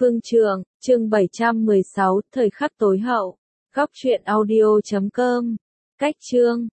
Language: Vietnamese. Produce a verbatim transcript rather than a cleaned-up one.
Phương Trường, chương bảy trăm mười sáu, thời khắc tối hậu. Góc truyện audio chấm com. Cách chương